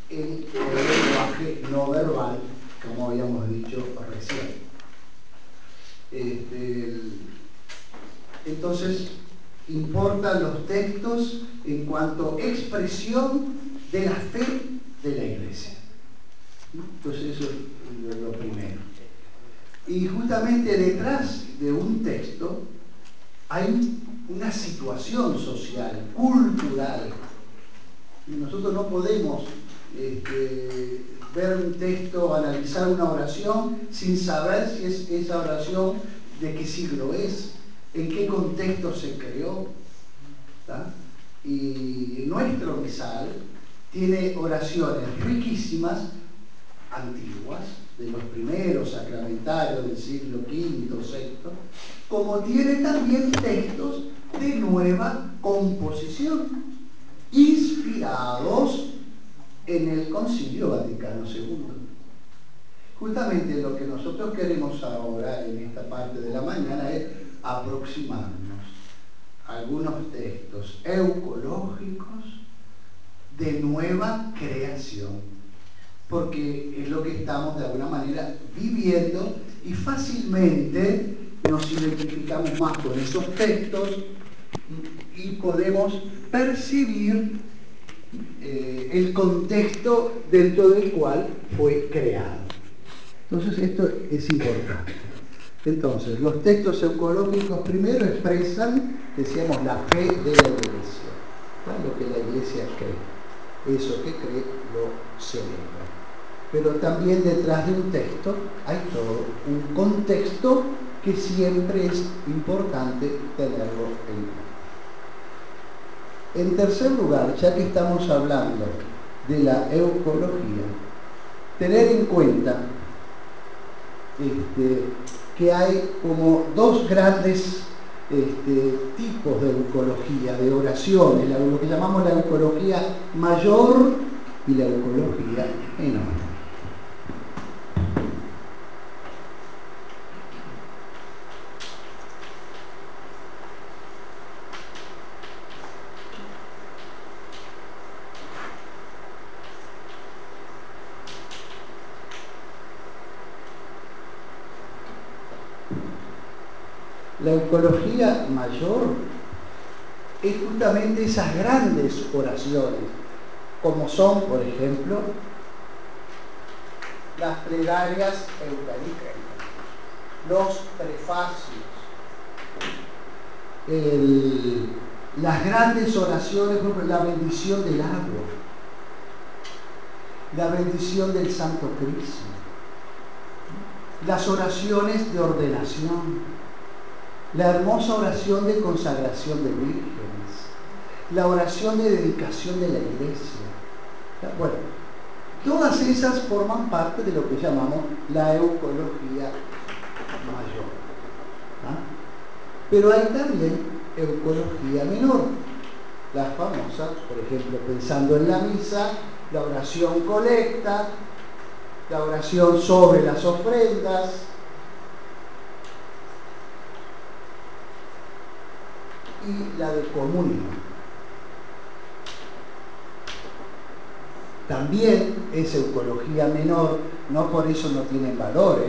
el lenguaje no verbal, como habíamos dicho recién. Entonces, importan los textos en cuanto a expresión de la fe de la Iglesia. Entonces, eso es lo primero. Y justamente detrás de un texto hay una situación social, cultural. Nosotros no podemos ver un texto, analizar una oración sin saber si es esa oración de qué siglo es, en qué contexto se creó. ¿Tá? Y nuestro misal tiene oraciones riquísimas, antiguas, de los primeros sacramentarios del siglo V, VI, como tiene también textos de nueva composición, inspirados en el Concilio Vaticano II. Justamente lo que nosotros queremos ahora, en esta parte de la mañana, es aproximarnos a algunos textos eucológicos de nueva creación, porque es lo que estamos de alguna manera viviendo y fácilmente nos identificamos más con esos textos y podemos percibir el contexto dentro del cual fue creado. Entonces esto es importante. Entonces, los textos eucológicos primero expresan, decíamos, la fe de la Iglesia, ¿no? Lo que la Iglesia cree. Eso que cree lo celebra. Pero también detrás de un texto hay todo un contexto que siempre es importante tenerlo en cuenta. En tercer lugar, ya que estamos hablando de la eucología, tener en cuenta que hay como dos grandes tipos de eucología, de oraciones, lo que llamamos la eucología mayor y la eucología menor. La eucología mayor es justamente esas grandes oraciones, como son, por ejemplo, las plegarias eucarísticas, los prefacios, las grandes oraciones, por ejemplo, la bendición del agua, la bendición del Santo Cristo, las oraciones de ordenación, la hermosa oración de consagración de vírgenes, la oración de dedicación de la iglesia. Bueno, todas esas forman parte de lo que llamamos la eucología mayor. ¿Ah? Pero hay también eucología menor, las famosas, por ejemplo, pensando en la misa, la oración colecta, la oración sobre las ofrendas, y la de comunión. También es eucología menor, no por eso no tienen valor.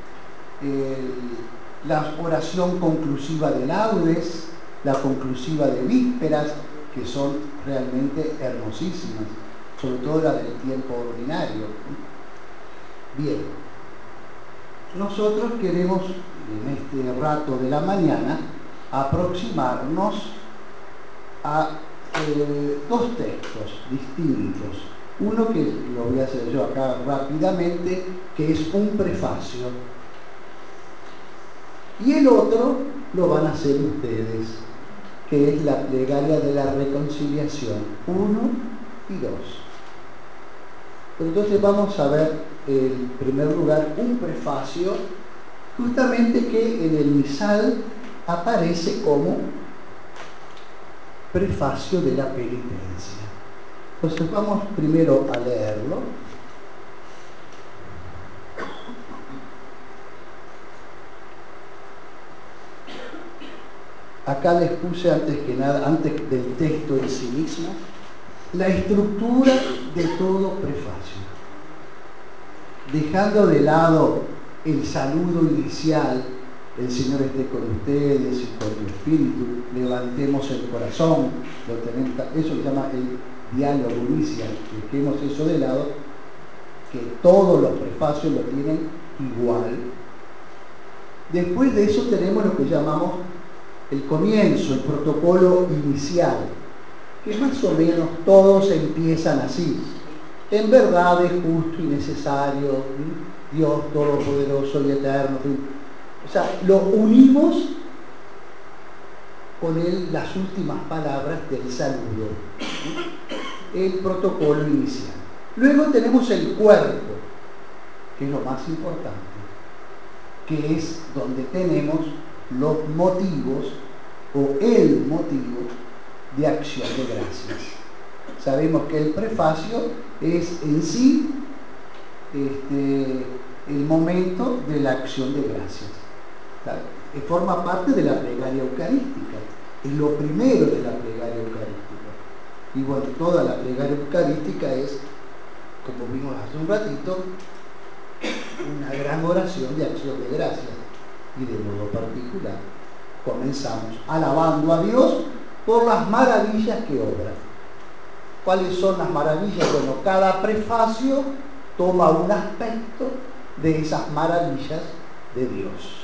La oración conclusiva de laudes, la conclusiva de vísperas, que son realmente hermosísimas, sobre todo la del tiempo ordinario. Bien, nosotros queremos en este rato de la mañana aproximarnos a dos textos distintos. Uno que lo voy a hacer yo acá rápidamente, que es un prefacio. Y el otro lo van a hacer ustedes, que es la plegaria de la reconciliación 1 y 2. Entonces vamos a ver en primer lugar un prefacio, justamente que en el misal aparece como prefacio de la penitencia. Entonces vamos primero a leerlo. Acá les puse antes que nada, antes del texto en sí mismo, la estructura de todo prefacio. Dejando de lado el saludo inicial, el Señor esté con ustedes y con tu espíritu, levantemos el corazón, eso se llama el diálogo inicial, dejemos eso de lado, que todos los prefacios lo tienen igual. Después de eso tenemos lo que llamamos el comienzo, el protocolo inicial, que más o menos todos empiezan así. En verdad es justo y necesario, Dios todopoderoso y eterno. O sea, lo unimos con las últimas palabras del saludo, el protocolo inicial. Luego tenemos el cuerpo, que es lo más importante, que es donde tenemos los motivos o el motivo de acción de gracias. Sabemos que el prefacio es en sí el momento de la acción de gracias. Forma parte de la plegaria eucarística, es lo primero de la plegaria eucarística. Y bueno, toda la plegaria eucarística es, como vimos hace un ratito, una gran oración de acción de gracias. Y de modo particular comenzamos alabando a Dios por las maravillas que obra. ¿Cuáles son las maravillas? Bueno, cada prefacio toma un aspecto de esas maravillas de Dios.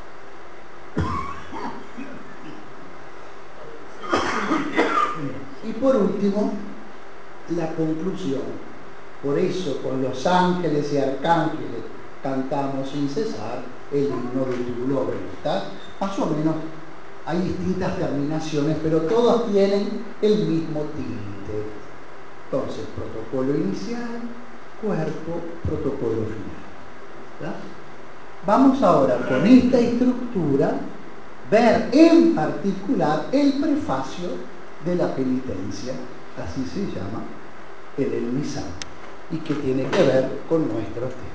Y por último, la conclusión. Por eso con los ángeles y arcángeles cantamos sin cesar el himno de tu gloria. ¿Está? Más o menos hay distintas terminaciones, pero todos tienen el mismo tinte. Entonces, protocolo inicial, cuerpo, protocolo final. ¿Está? Vamos ahora con esta estructura ver en particular el prefacio de la penitencia, así se llama, el misal, y que tiene que ver con nuestro tema.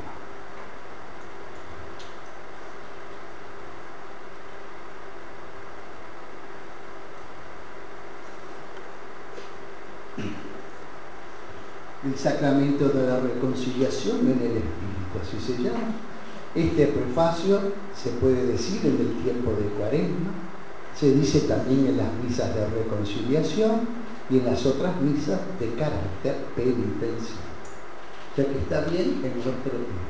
El sacramento de la reconciliación en el Espíritu, así se llama. Este prefacio se puede decir en el tiempo de Cuaresma, se dice también en las misas de reconciliación y en las otras misas de carácter penitencial. O sea que está bien en nuestro tema.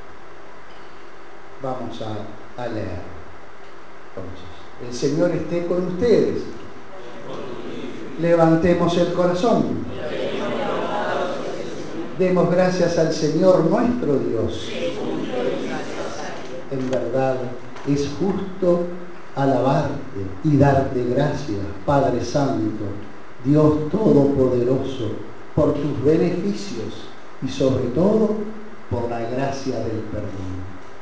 Vamos a leer. Entonces, el Señor esté con ustedes. Levantemos el corazón. Demos gracias al Señor nuestro Dios. En verdad es justo alabarte y darte gracias, Padre Santo, Dios Todopoderoso, por tus beneficios y sobre todo por la gracia del perdón.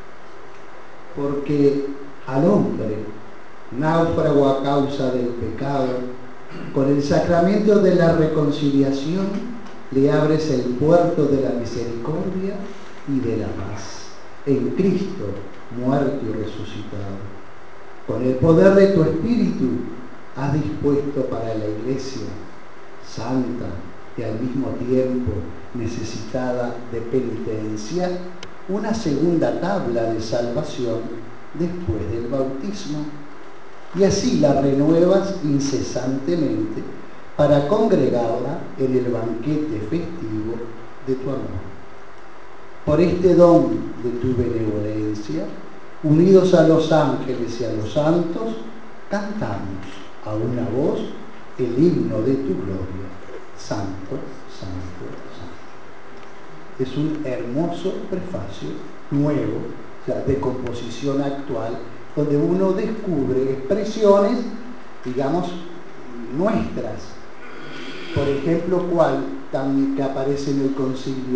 Porque al hombre, náufrago a causa del pecado, con el sacramento de la reconciliación le abres el puerto de la misericordia y de la paz. En Cristo, muerto y resucitado. Con el poder de tu Espíritu, has dispuesto para la Iglesia, santa y al mismo tiempo necesitada de penitencia, una segunda tabla de salvación después del bautismo. Y así la renuevas incesantemente para congregarla en el banquete festivo de tu amor. Por este don de tu benevolencia, unidos a los ángeles y a los santos, cantamos a una voz el himno de tu gloria. Santo, santo, santo. Es un hermoso prefacio nuevo, o sea, de composición actual, donde uno descubre expresiones, digamos, nuestras. Por ejemplo, ¿cuál que aparece en el concilio?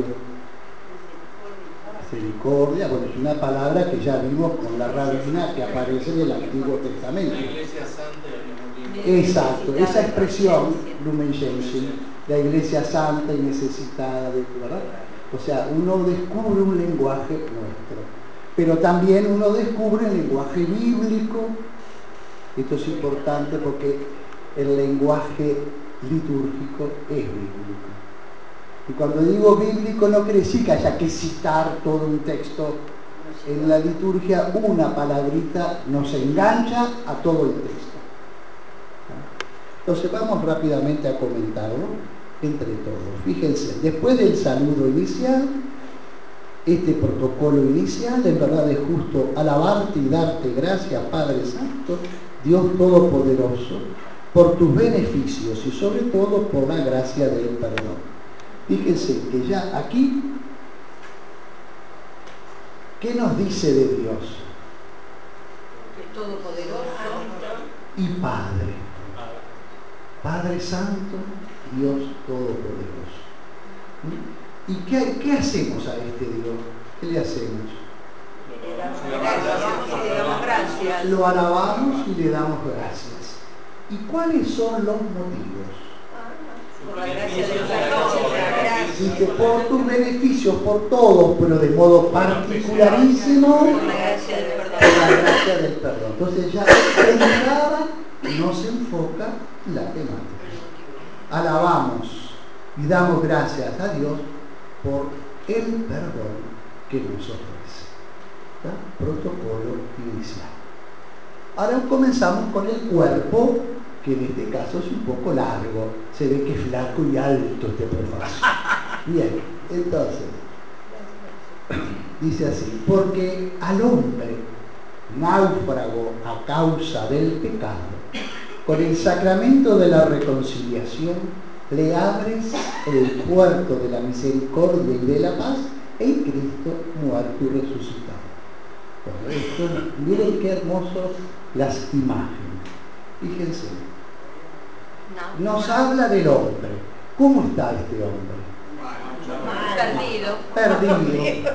Misericordia, bueno, es una palabra que ya vimos con la rabina que aparece en el Antiguo Testamento. La Iglesia Santa y al mismo tiempo. Exacto, esa expresión, Lumen Gentium, la Iglesia Santa y necesitada de, ¿verdad? O sea, uno descubre un lenguaje nuestro, pero también uno descubre el lenguaje bíblico. Esto es importante porque el lenguaje litúrgico es bíblico. Y cuando digo bíblico no quiere decir que haya que citar todo un texto. En la liturgia una palabrita nos engancha a todo el texto. Entonces vamos rápidamente a comentarlo entre todos. Fíjense, después del saludo inicial, este protocolo inicial, en verdad es justo alabarte y darte gracias, Padre Santo, Dios Todopoderoso, por tus beneficios y sobre todo por la gracia del perdón. Fíjense que ya aquí, ¿qué nos dice de Dios? Todopoderoso Y Padre. Padre Santo, Dios Todopoderoso. ¿Y qué hacemos a este Dios? ¿Qué le hacemos? le damos gracias. Lo alabamos y le damos gracias. ¿Y cuáles son los motivos? Por la gracia del perdón. Dice, por tus beneficios, por todos, pero de modo particularísimo, Por la gracia del perdón. por la gracia del perdón. Entonces ya de entrada nos enfoca la temática. Alabamos y damos gracias a Dios por el perdón que nos ofrece. ¿Está? Protocolo inicial. Ahora comenzamos con el cuerpo, que en este caso es un poco largo. Se ve que es flaco y alto este prefacio. Bien, entonces, dice así, porque al hombre náufrago a causa del pecado, con el sacramento de la reconciliación, le abres el puerto de la misericordia y de la paz en Cristo muerto y resucitado. Bueno, esto, miren qué hermosos las imágenes. Fíjense. Nos habla del hombre. ¿Cómo está este hombre? Perdido.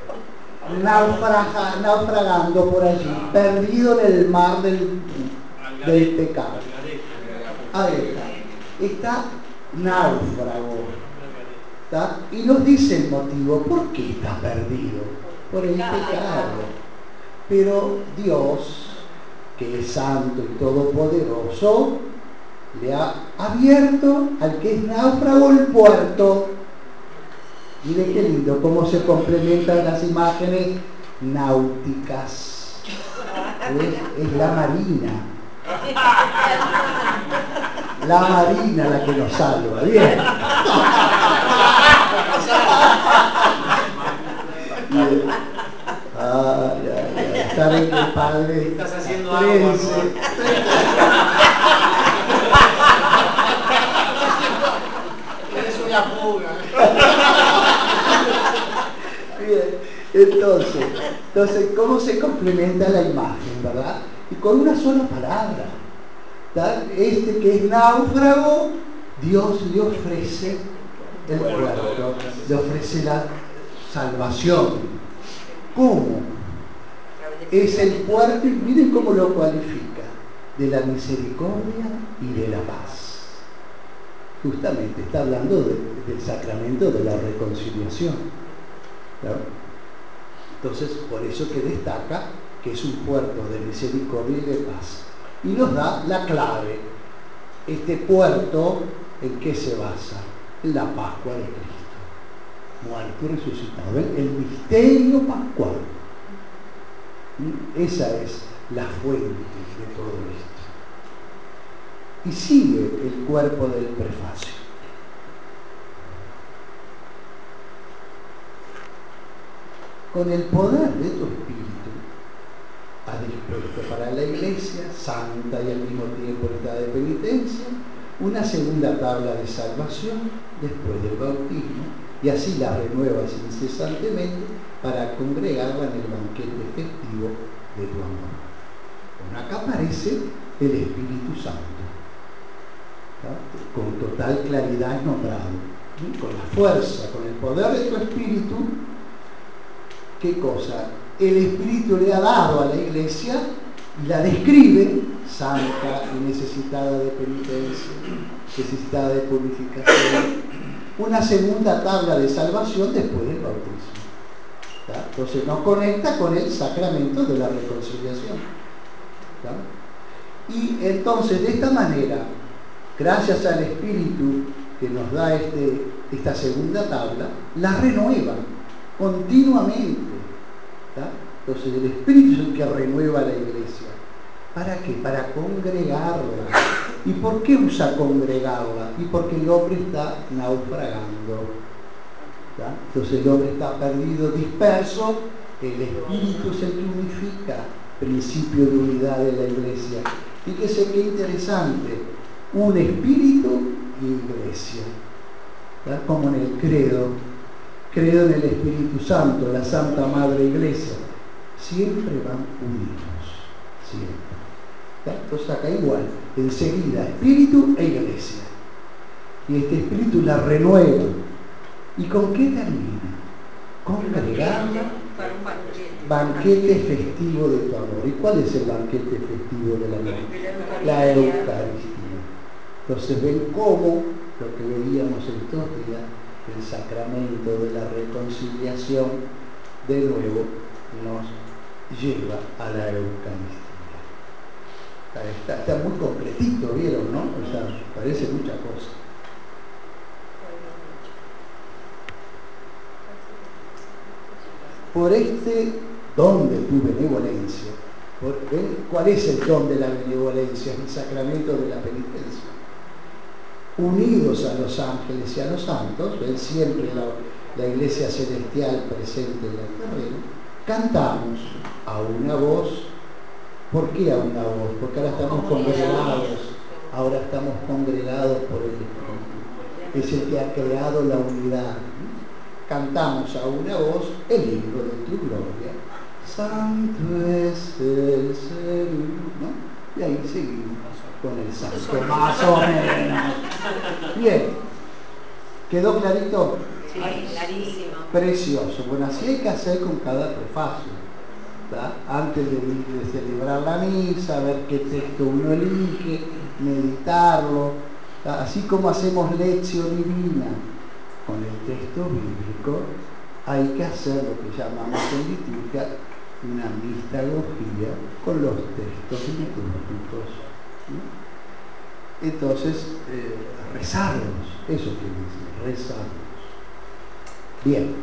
Naufragando por allí, perdido en el mar del pecado. Ahí está náufrago. ¿Está? Y nos dice el motivo, ¿por qué está perdido? Por el pecado. Pero Dios, que es santo y todopoderoso, le ha abierto al que es náufrago el puerto. Miren qué lindo, cómo se complementan las imágenes náuticas. Es la marina. La marina la que nos salva. Bien. Bien. Saben que el padre Estás haciendo algo, es una fuga. Bien, entonces, ¿cómo se complementa la imagen, verdad? Y con una sola palabra. ¿Tá? Este que es náufrago, Dios le ofrece el puerto, le ofrece la salvación. ¿Cómo? Es el puerto, y miren cómo lo cualifica, de la misericordia y de la paz. Justamente está hablando del sacramento de la reconciliación. ¿No? Entonces, por eso que destaca que es un puerto de misericordia y de paz. Y nos da la clave. Este puerto, ¿en qué se basa? En la Pascua de Cristo. Muerto y resucitado. El misterio pascual. Esa es la fuente de todo esto. Y sigue el cuerpo del prefacio. Con el poder de tu espíritu, has dispuesto para la Iglesia, santa y al mismo tiempo está de penitencia, una segunda tabla de salvación después del bautismo, y así la renuevas incesantemente para congregarla en el banquete festivo de tu amor. Bueno, acá aparece el Espíritu Santo, ¿tá? Con total claridad es nombrado, ¿sí? Con la fuerza, con el poder de tu Espíritu. ¿Qué cosa? El Espíritu le ha dado a la Iglesia y la describe santa y necesitada de penitencia, necesitada de purificación, una segunda tabla de salvación después del bautismo. ¿Tá? Entonces nos conecta con el sacramento de la reconciliación. ¿Tá? Y entonces de esta manera gracias al Espíritu que nos da esta segunda tabla, la renueva continuamente. ¿Tá? Entonces el Espíritu es el que renueva la iglesia. ¿Para qué? Para congregarla. ¿Y por qué usa congregarla? Y porque el hombre está naufragando. ¿Tá? Entonces el hombre está perdido, disperso. El Espíritu es el que unifica, principio de unidad de la iglesia. Fíjese qué interesante, un espíritu y iglesia. ¿Tá? Como en el credo en el Espíritu Santo, la Santa Madre Iglesia. Siempre van unidos, siempre. ¿Tá? Entonces acá igual, enseguida, espíritu e iglesia. Y este espíritu la renueva. ¿Y con qué termina? Congregarla. Banquete festivo de tu amor. ¿Y cuál es el banquete festivo del amor? La Eucaristía. Entonces ven cómo lo que veíamos estos días, el sacramento de la reconciliación, de nuevo nos lleva a la Eucaristía. Está muy concretito, ¿vieron? ¿No? O sea, parece mucha cosa. Por este don de tu benevolencia, ¿cuál es el don de la benevolencia? Es el sacramento de la penitencia. Unidos a los ángeles y a los santos, ven siempre la iglesia celestial presente en el terreno, cantamos a una voz. ¿Por qué a una voz? Porque ahora estamos congregados por el Espíritu. Es el que ha creado la unidad. Cantamos a una voz el himno de tu gloria. Santo es el Señor, ¿no? Y ahí seguimos con el santo, más o menos. Bien, ¿quedó clarito? Sí, clarísimo. Precioso. Bueno, así hay que hacer con cada prefacio. ¿Tá? Antes de celebrar la misa, ver qué texto uno elige, meditarlo. ¿Tá? Así como hacemos lección divina con el texto bíblico, hay que hacer lo que llamamos en liturgia una mistagogía con los textos litúrgicos. ¿Sí? Entonces, rezarlos, eso quiere decir, rezarlos. Bien.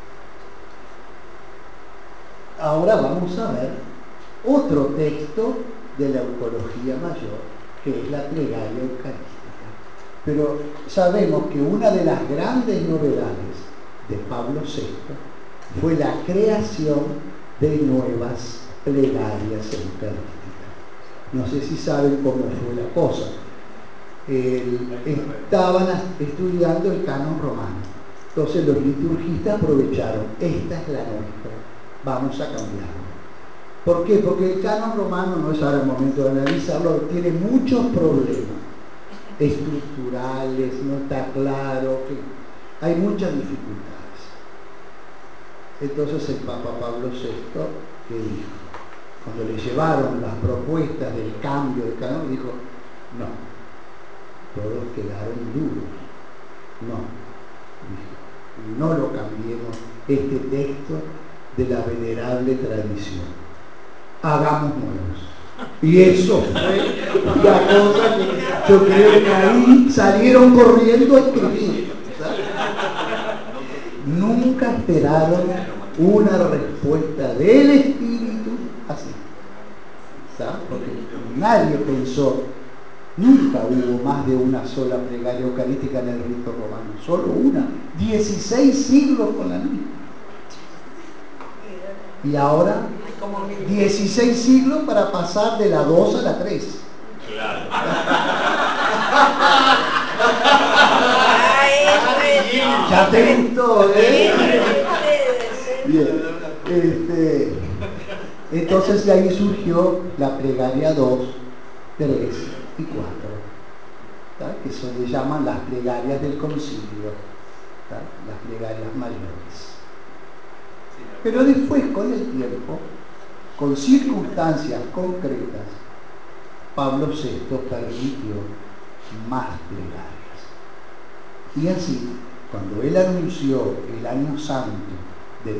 Ahora vamos a ver otro texto de la Eucología Mayor, que es la plegaria eucarística. Pero sabemos que una de las grandes novedades de Pablo VI fue la creación de nuevas plegarias eucarísticas. No sé si saben cómo fue la cosa. Estaban estudiando el canon romano. Entonces los liturgistas aprovecharon, esta es la nuestra, vamos a cambiarlo. ¿Por qué? Porque el canon romano, no es ahora el momento de analizarlo, tiene muchos problemas estructurales, no está claro, hay muchas dificultades. Entonces el Papa Pablo VI, ¿qué dijo? Cuando le llevaron las propuestas del cambio del canon, dijo, no, todos quedaron duros, no lo cambiemos, este texto de la venerable tradición, hagamos nuevos. Y eso fue la cosa que yo creo que ahí salieron corriendo a escribir, ¿sabes? Nunca esperaron una respuesta del Espíritu así, ¿sabes? Porque nadie pensó. Nunca hubo más de una sola plegaria eucarística en el rito romano, solo una, 16 siglos con la misma. Y ahora 16 siglos para pasar de la 2 a la 3. Claro. Ya te gustó, Bien. Entonces de ahí surgió la plegaria 2, 3 y 4. ¿tá? Que se le llaman las plegarias del concilio, ¿tá? Las plegarias mayores. Pero después, con el tiempo, con circunstancias concretas, Pablo VI permitió más plegarias. Y así, cuando él anunció el Año Santo de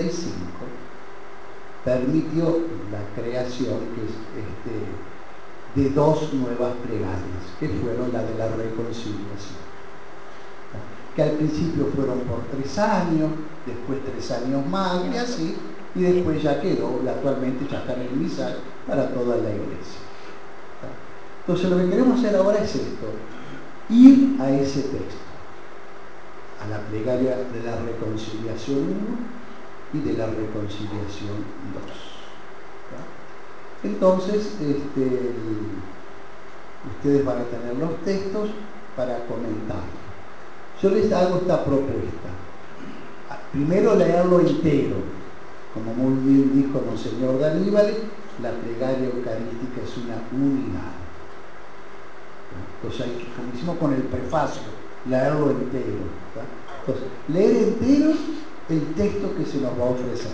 1975, permitió la creación de dos nuevas plegarias, que fueron la de la reconciliación. Que al principio fueron por 3 años, después 3 años más, y así, y después ya quedó, actualmente ya está en el misal para toda la iglesia. Entonces lo que queremos hacer ahora es esto, ir a ese texto, a la plegaria de la reconciliación 1 y de la reconciliación 2. Entonces, ustedes van a tener los textos para comentar. Yo les hago esta propuesta. Primero leerlo entero. Como muy bien dijo Monseñor Daníbal, la plegaria eucarística es una unidad. Entonces hay que, como hicimos con el prefacio, leerlo entero. Entonces, leer entero el texto que se nos va a ofrecer.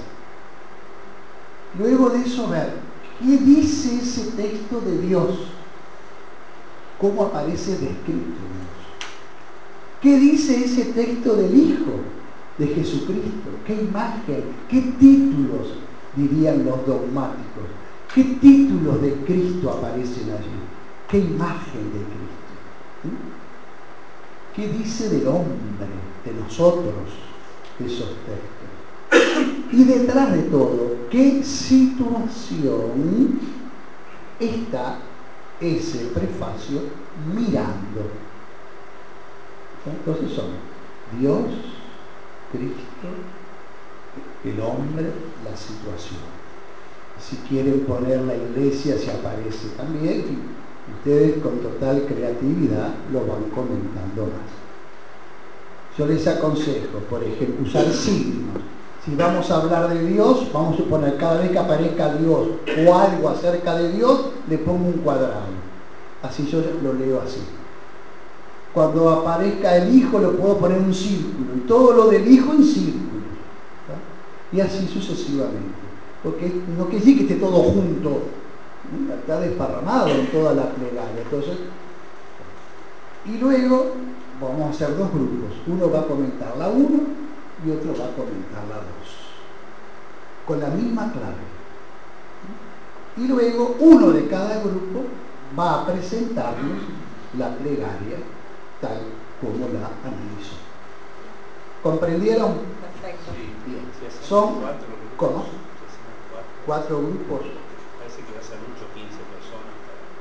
Luego de eso, ver qué dice ese texto de Dios, cómo aparece descrito. ¿Qué dice ese texto del Hijo de Jesucristo? ¿Qué imagen? ¿Qué títulos dirían los dogmáticos? ¿Qué títulos de Cristo aparecen allí? ¿Qué imagen de Cristo? ¿Qué dice del hombre, de nosotros, esos textos? Y detrás de todo, ¿qué situación está ese prefacio mirando? Entonces son Dios, Cristo, el hombre, la situación. Si quieren poner la iglesia, se aparece también, y ustedes con total creatividad lo van comentando más. Yo les aconsejo, por ejemplo, usar signos. Si vamos a hablar de Dios, vamos a suponer cada vez que aparezca Dios o algo acerca de Dios, le pongo un cuadrado. Así yo lo leo así. Cuando aparezca el Hijo, le puedo poner un círculo, y todo lo del Hijo en círculo. Y así sucesivamente. Porque no quiere decir que esté todo junto, está desparramado en toda la plegaria. Entonces, y luego vamos a hacer 2 grupos. Uno va a comentar la 1 y otro va a comentar la 2. Con la misma clave. Y luego uno de cada grupo va a presentarnos la plegaria tal como la analizó. ¿Comprendieron? Perfecto. Bien. Sí, Son, 4 grupos. ¿cómo? 4 4 grupos. Parece que va a ser mucho, 15 personas.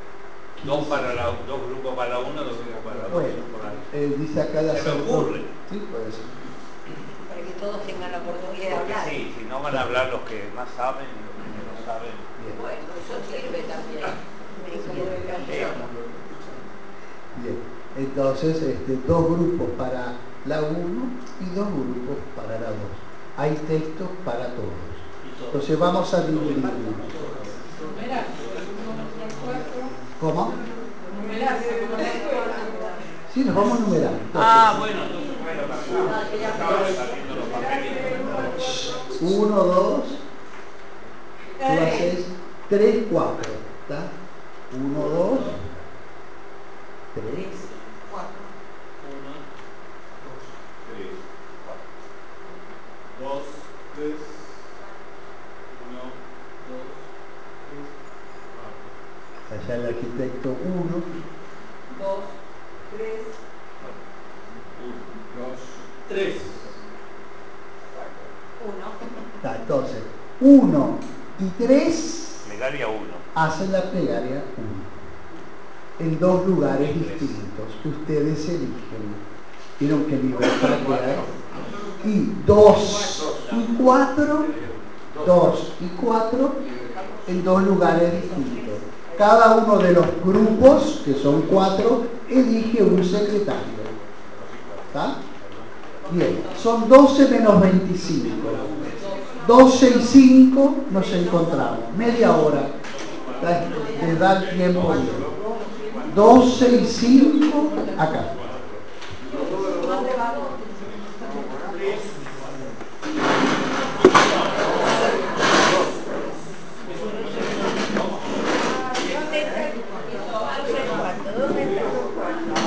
2 grupos para uno, 2 grupos para otro. Bueno, dice acá de Se me hacer ocurre. Sí, puede ser. Para que todos tengan la oportunidad de Porque hablar. sí, si no van a hablar los que más saben y los que menos saben. Bien. Bueno, eso sirve también. Bien. Entonces, 2 grupos para la 1 y 2 grupos para la 2. Hay textos para todos. Entonces vamos a dividirnos. ¿Cómo? Sí, nos vamos a numerar. Bueno, entonces estaban saliendo los papeles. 1, 2, tú haces 3, 4. ¿Está? 1, 2, 3, 4. 2, 3, 1, 2, 3, 4. Allá el arquitecto 1, 2, 3, 1, 2, 3. 1. Entonces, 1 y 3 Plegaria 1. hacen la plegaria 1 en 2 lugares distintos que ustedes eligen. Vieron que libertad que hay. Y 2 y 4, 2 y 4 en 2 lugares distintos. Cada uno de los grupos, que son 4, elige un secretario. ¿Está? Bien, son 12 menos 25. 12 y 5 nos encontramos. Media hora. Les da el tiempo bien. 12 y 5 acá. ¿Dónde está el grupo?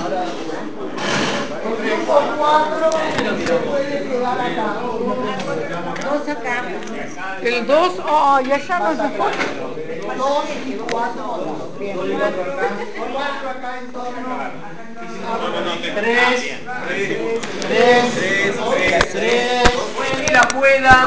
El grupo 4 se puede quedar acá. 2 acá. El 2, ay, allá no se fue. 2 y 4 votados. Bien. 4 acá en torno. 3. 3. 3. Buen día, pueda.